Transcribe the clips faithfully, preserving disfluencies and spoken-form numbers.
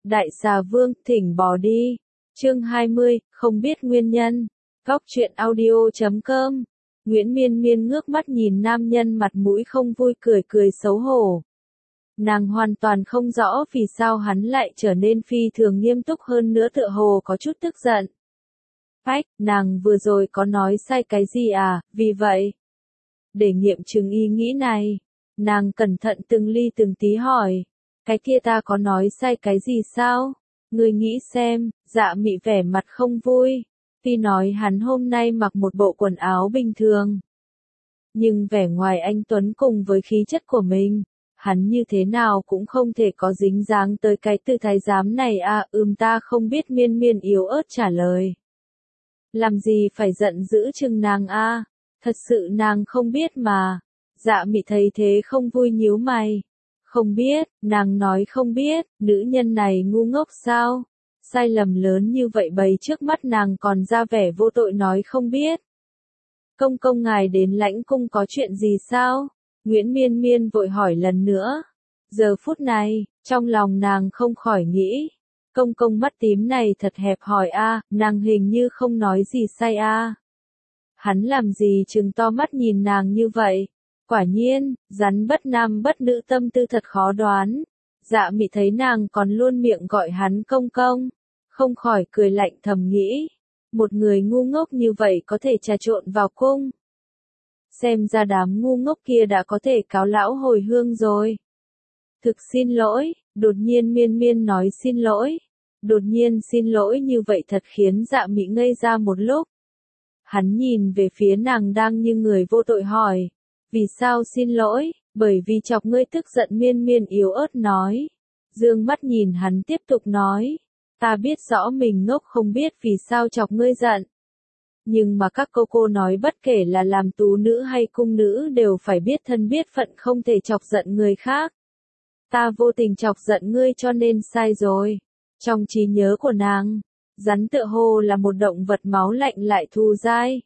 Đại xà vương, thỉnh bỏ đi. Chương hai mươi, không biết nguyên nhân. Góc truyện audio chấm com. Nguyễn Miên Miên ngước mắt nhìn nam nhân mặt mũi không vui cười cười xấu hổ. Nàng hoàn toàn không rõ vì sao hắn lại trở nên phi thường nghiêm túc hơn nữa, tựa hồ có chút tức giận. Phách, nàng vừa rồi có nói sai cái gì à, vì vậy. Để nghiệm chứng ý nghĩ này, nàng cẩn thận từng ly từng tí hỏi. Cái kia ta có nói sai cái gì sao? Ngươi nghĩ xem. Dạ Mị vẻ mặt không vui. Tuy nói hắn hôm nay mặc một bộ quần áo bình thường, nhưng vẻ ngoài anh tuấn cùng với khí chất của mình, hắn như thế nào cũng không thể có dính dáng tới cái từ thái giám này à. Ừm ta không biết. Miên Miên yếu ớt trả lời. Làm gì phải giận dữ chừng nàng a? À? Thật sự nàng không biết mà. Dạ Mị thấy thế không vui nhíu mày. Không biết, nàng nói không biết, nữ nhân này ngu ngốc sao? Sai lầm lớn như vậy bày trước mắt nàng còn ra vẻ vô tội nói không biết. Công công ngài đến lãnh cung có chuyện gì sao? Nguyễn Miên Miên vội hỏi lần nữa. Giờ phút này, trong lòng nàng không khỏi nghĩ. Công công mắt tím này thật hẹp hòi a, nàng hình như không nói gì sai a. Hắn làm gì trừng to mắt nhìn nàng như vậy? Quả nhiên, rắn bất nam bất nữ tâm tư thật khó đoán. Dạ Mị thấy nàng còn luôn miệng gọi hắn công công, không khỏi cười lạnh thầm nghĩ. Một người ngu ngốc như vậy có thể trà trộn vào cung. Xem ra đám ngu ngốc kia đã có thể cáo lão hồi hương rồi. Thực xin lỗi, đột nhiên Miên Miên nói xin lỗi. Đột nhiên xin lỗi như vậy thật khiến Dạ Mị ngây ra một lúc. Hắn nhìn về phía nàng đang như người vô tội hỏi. Vì sao xin lỗi? Bởi vì chọc ngươi tức giận. Miên Miên yếu ớt nói. Dương mắt nhìn hắn tiếp tục nói. Ta biết rõ mình ngốc không biết vì sao chọc ngươi giận. Nhưng mà các cô cô nói bất kể là làm tú nữ hay cung nữ đều phải biết thân biết phận, không thể chọc giận người khác. Ta vô tình chọc giận ngươi cho nên sai rồi. Trong trí nhớ của nàng, rắn tựa hồ là một động vật máu lạnh lại thù dai.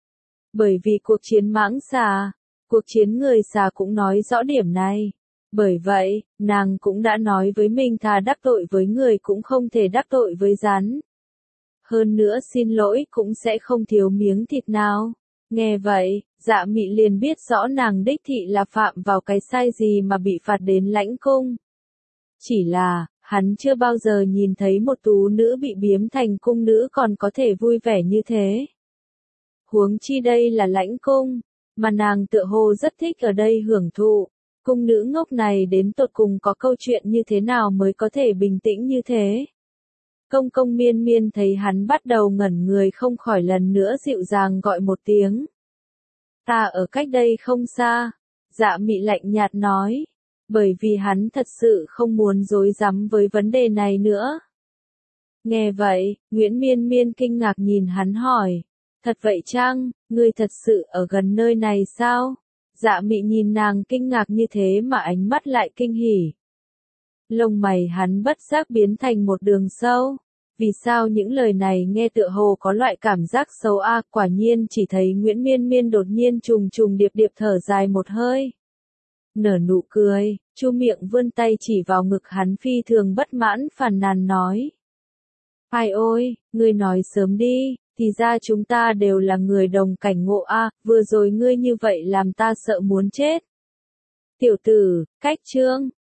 Bởi vì cuộc chiến mãng xà, cuộc chiến người xà cũng nói rõ điểm này. Bởi vậy, nàng cũng đã nói với mình thà đắc tội với người cũng không thể đắc tội với rắn. Hơn nữa xin lỗi cũng sẽ không thiếu miếng thịt nào. Nghe vậy, Dạ Mị liền biết rõ nàng đích thị là phạm vào cái sai gì mà bị phạt đến lãnh cung. Chỉ là, hắn chưa bao giờ nhìn thấy một tú nữ bị biếm thành cung nữ còn có thể vui vẻ như thế. Huống chi đây là lãnh cung, mà nàng tựa hồ rất thích ở đây hưởng thụ. Cung nữ ngốc này đến tột cùng có câu chuyện như thế nào mới có thể bình tĩnh như thế? Công công Miên Miên thấy hắn bắt đầu ngẩn người không khỏi lần nữa dịu dàng gọi một tiếng. Ta ở cách đây không xa. Dạ Mị lạnh nhạt nói. Bởi vì hắn thật sự không muốn rối rắm với vấn đề này nữa. Nghe vậy, Nguyễn Miên Miên kinh ngạc nhìn hắn hỏi. Thật vậy chăng, ngươi thật sự ở gần nơi này sao? Dạ Mị nhìn nàng kinh ngạc như thế mà ánh mắt lại kinh hỉ. Lông mày hắn bất giác biến thành một đường sâu. Vì sao những lời này nghe tựa hồ có loại cảm giác xấu a? À, quả nhiên chỉ thấy Nguyễn Miên Miên đột nhiên trùng trùng điệp điệp thở dài một hơi. Nở nụ cười, chu miệng vươn tay chỉ vào ngực hắn phi thường bất mãn phàn nàn nói. Ai ôi, ngươi nói sớm đi, thì ra chúng ta đều là người đồng cảnh ngộ a, à, vừa rồi ngươi như vậy làm ta sợ muốn chết. Tiểu tử, cách chương,